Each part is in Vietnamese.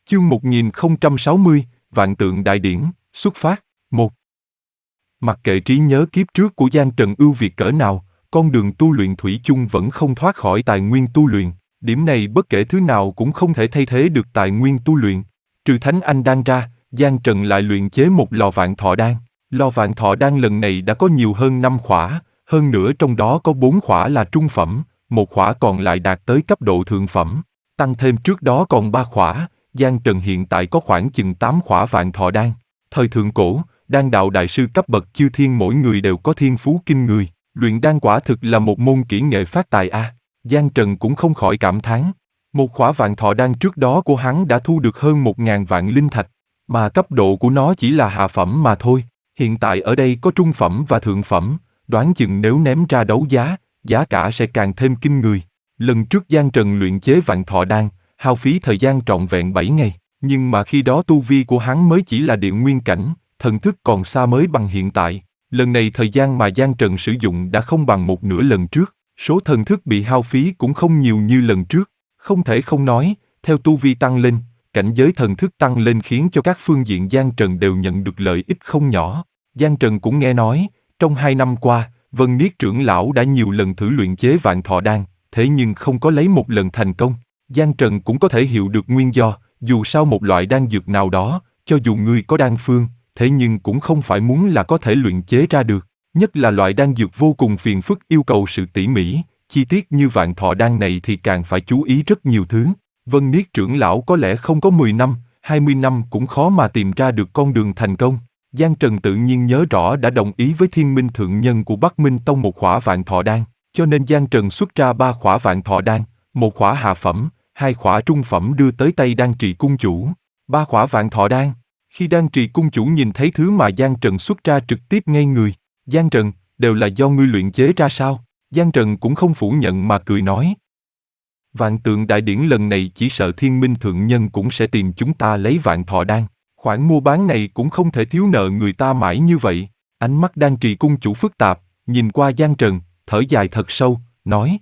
Chương 1060, Vạn Tượng Đại Điển, xuất phát. 1. Mặc kệ trí nhớ kiếp trước của Giang Trần ưu việt cỡ nào, con đường tu luyện thủy chung vẫn không thoát khỏi tài nguyên tu luyện. Điểm này bất kể thứ nào cũng không thể thay thế được tài nguyên tu luyện. Trừ Thánh Anh Đan ra, Giang Trần lại luyện chế một lò Vạn Thọ Đan. Lò Vạn Thọ Đan lần này đã có nhiều hơn 5 khỏa, hơn nữa trong đó có 4 khỏa là trung phẩm, một khỏa còn lại đạt tới cấp độ thượng phẩm. Tăng thêm trước đó còn 3 khỏa, Giang Trần hiện tại có khoảng chừng 8 khỏa Vạn Thọ Đan. Thời thượng cổ, đan đạo đại sư cấp bậc chư thiên mỗi người đều có thiên phú kinh người, luyện đan quả thực là một môn kỹ nghệ phát tài a. Giang Trần cũng không khỏi cảm thán. Một khỏa Vạn Thọ Đan trước đó của hắn đã thu được hơn 1000 vạn linh thạch, mà cấp độ của nó chỉ là hạ phẩm mà thôi. Hiện tại ở đây có trung phẩm và thượng phẩm, đoán chừng nếu ném ra đấu giá, giá cả sẽ càng thêm kinh người. Lần trước Giang Trần luyện chế Vạn Thọ Đan, hao phí thời gian trọn vẹn 7 ngày, nhưng mà khi đó tu vi của hắn mới chỉ là địa nguyên cảnh, thần thức còn xa mới bằng hiện tại. Lần này thời gian mà Giang Trần sử dụng đã không bằng một nửa lần trước, số thần thức bị hao phí cũng không nhiều như lần trước. Không thể không nói, theo tu vi tăng lên, cảnh giới thần thức tăng lên khiến cho các phương diện Giang Trần đều nhận được lợi ích không nhỏ. Giang Trần cũng nghe nói, trong 2 năm qua, Vân Niết trưởng lão đã nhiều lần thử luyện chế Vạn Thọ Đan, thế nhưng không có lấy một lần thành công. Giang Trần cũng có thể hiểu được nguyên do, dù sao một loại đan dược nào đó, cho dù ngươi có đan phương, thế nhưng cũng không phải muốn là có thể luyện chế ra được. Nhất là loại đan dược vô cùng phiền phức yêu cầu sự tỉ mỉ, chi tiết như Vạn Thọ Đan này thì càng phải chú ý rất nhiều thứ. Vân Niết trưởng lão có lẽ không có 10 năm, 20 năm cũng khó mà tìm ra được con đường thành công. Giang Trần tự nhiên nhớ rõ đã đồng ý với Thiên Minh Thượng Nhân của Bắc Minh Tông một khỏa Vạn Thọ Đan, cho nên Giang Trần xuất ra 3 khỏa Vạn Thọ Đan, một khỏa hạ phẩm, 2 khỏa trung phẩm đưa tới tay Đan Trì cung chủ. 3 khỏa Vạn Thọ Đan. Khi Đan Trì cung chủ nhìn thấy thứ mà Giang Trần xuất ra trực tiếp ngây người. Giang Trần, đều là do ngươi luyện chế ra sao? Giang Trần cũng không phủ nhận mà cười nói. Vạn Tượng Đại Điển lần này chỉ sợ Thiên Minh Thượng Nhân cũng sẽ tìm chúng ta lấy Vạn Thọ Đan. Khoản mua bán này cũng không thể thiếu nợ người ta mãi như vậy. Ánh mắt Đan Trì cung chủ phức tạp, nhìn qua Giang Trần, thở dài thật sâu, nói.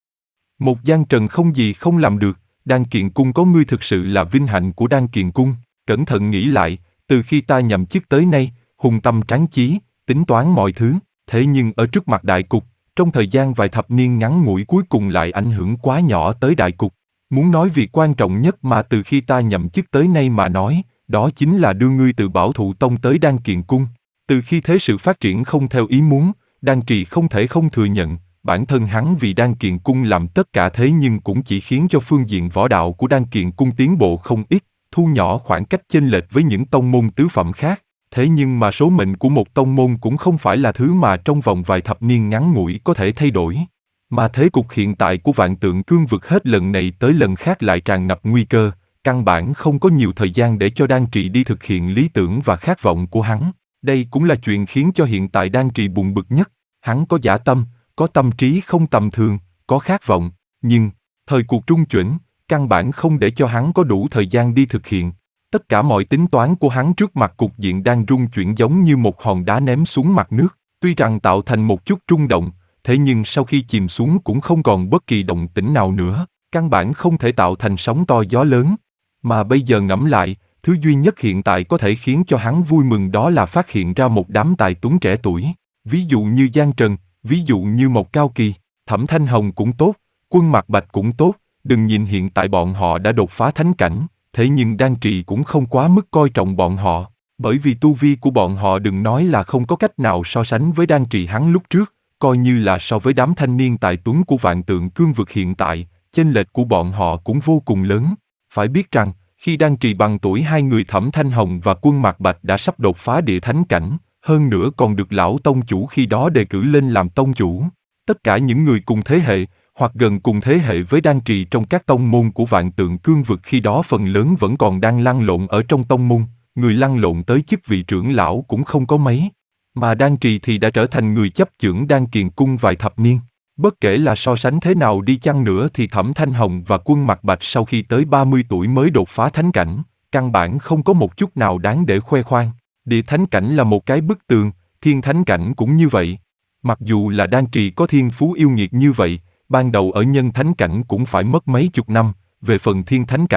Một Giang Trần không gì không làm được, Đan Kiền Cung có ngươi thực sự là vinh hạnh của Đan Kiền Cung. Cẩn thận nghĩ lại, từ khi ta nhậm chức tới nay, hùng tâm tráng chí, tính toán mọi thứ, thế nhưng ở trước mặt đại cục, trong thời gian vài thập niên ngắn ngủi cuối cùng lại ảnh hưởng quá nhỏ tới đại cục. Muốn nói việc quan trọng nhất mà từ khi ta nhậm chức tới nay mà nói, đó chính là đưa ngươi từ Bảo Thụ Tông tới Đan Kiền Cung. Từ khi thế sự phát triển không theo ý muốn, Đan Trì không thể không thừa nhận, bản thân hắn vì Đan Kiền Cung làm tất cả thế nhưng cũng chỉ khiến cho phương diện võ đạo của Đan Kiền Cung tiến bộ không ít, thu nhỏ khoảng cách chênh lệch với những tông môn tứ phẩm khác. Thế nhưng mà số mệnh của một tông môn cũng không phải là thứ mà trong vòng vài thập niên ngắn ngủi có thể thay đổi. Mà thế cục hiện tại của Vạn Tượng Cương vực hết lần này tới lần khác lại tràn ngập nguy cơ, căn bản không có nhiều thời gian để cho Đan Trì đi thực hiện lý tưởng và khát vọng của hắn. Đây cũng là chuyện khiến cho hiện tại Đan Trì buồn bực nhất. Hắn có dã tâm, có tâm trí không tầm thường, có khát vọng, nhưng thời cuộc trung chuyển, căn bản không để cho hắn có đủ thời gian đi thực hiện. Tất cả mọi tính toán của hắn trước mặt cục diện đang rung chuyển giống như một hòn đá ném xuống mặt nước, tuy rằng tạo thành một chút rung động, thế nhưng sau khi chìm xuống cũng không còn bất kỳ động tĩnh nào nữa, căn bản không thể tạo thành sóng to gió lớn. Mà bây giờ ngẫm lại, thứ duy nhất hiện tại có thể khiến cho hắn vui mừng đó là phát hiện ra một đám tài tuấn trẻ tuổi, ví dụ như Giang Trần, ví dụ như Mộc Cao Kỳ, Thẩm Thanh Hồng cũng tốt, Quân Mạc Bạch cũng tốt. Đừng nhìn hiện tại bọn họ đã đột phá thánh cảnh, thế nhưng Đan Trì cũng không quá mức coi trọng bọn họ, bởi vì tu vi của bọn họ đừng nói là không có cách nào so sánh với Đan Trì hắn lúc trước, coi như là so với đám thanh niên tài tuấn của Vạn Tượng Cương vực hiện tại, chênh lệch của bọn họ cũng vô cùng lớn. Phải biết rằng, khi Đan Trì bằng tuổi hai người Thẩm Thanh Hồng và Quân Mạc Bạch đã sắp đột phá địa thánh cảnh, hơn nữa còn được lão tông chủ khi đó đề cử lên làm tông chủ. Tất cả những người cùng thế hệ, hoặc gần cùng thế hệ với Đan Trì trong các tông môn của Vạn Tượng Cương vực khi đó phần lớn vẫn còn đang lăn lộn ở trong tông môn, người lăn lộn tới chức vị trưởng lão cũng không có mấy. Mà Đan Trì thì đã trở thành người chấp chưởng Đan Kiền Cung vài thập niên. Bất kể là so sánh thế nào đi chăng nữa thì Thẩm Thanh Hồng và Quân Mạc Bạch sau khi tới 30 tuổi mới đột phá thánh cảnh, căn bản không có một chút nào đáng để khoe khoang. Địa thánh cảnh là một cái bức tường, thiên thánh cảnh cũng như vậy. Mặc dù là Đan Trì có thiên phú yêu nghiệt như vậy, ban đầu ở nhân thánh cảnh cũng phải mất mấy chục năm, về phần thiên thánh cảnh,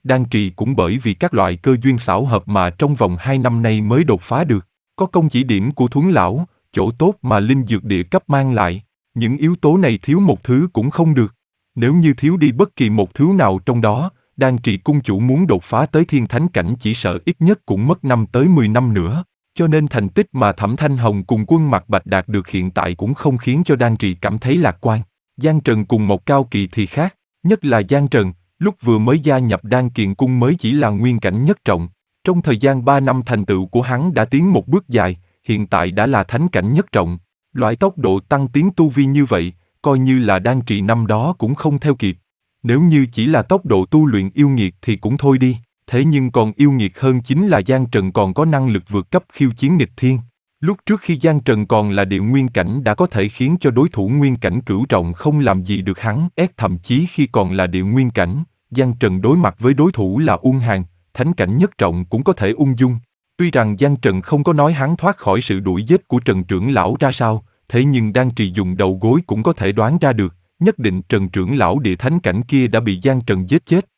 Đan Trì cũng bởi vì các loại cơ duyên xảo hợp mà trong vòng 2 năm nay mới đột phá được. Có công chỉ điểm của Thuấn Lão, chỗ tốt mà linh dược địa cấp mang lại. Những yếu tố này thiếu một thứ cũng không được. Nếu như thiếu đi bất kỳ một thứ nào trong đó, Đan Trì cung chủ muốn đột phá tới thiên thánh cảnh chỉ sợ ít nhất cũng mất 5 tới 10 năm nữa. Cho nên thành tích mà Thẩm Thanh Hồng cùng Quân Mặc Bạch đạt được hiện tại cũng không khiến cho Đan Trì cảm thấy lạc quan. Giang Trần cùng một Cao Kỳ thì khác, nhất là Giang Trần, lúc vừa mới gia nhập Đan Kiền Cung mới chỉ là nguyên cảnh nhất trọng. Trong thời gian 3 năm thành tựu của hắn đã tiến một bước dài, hiện tại đã là thánh cảnh nhất trọng. Loại tốc độ tăng tiến tu vi như vậy, coi như là Đan Trì năm đó cũng không theo kịp. Nếu như chỉ là tốc độ tu luyện yêu nghiệt thì cũng thôi đi, thế nhưng còn yêu nghiệt hơn chính là Giang Trần còn có năng lực vượt cấp khiêu chiến nghịch thiên. Lúc trước khi Giang Trần còn là địa nguyên cảnh đã có thể khiến cho đối thủ nguyên cảnh cửu trọng không làm gì được hắn, thậm chí khi còn là địa nguyên cảnh, Giang Trần đối mặt với đối thủ là Uông Hàn, thánh cảnh nhất trọng cũng có thể ung dung. Tuy rằng Giang Trần không có nói hắn thoát khỏi sự đuổi giết của Trần trưởng lão ra sao, thế nhưng Đan Trì dùng đầu gối cũng có thể đoán ra được, nhất định Trần trưởng lão địa thánh cảnh kia đã bị Giang Trần giết chết.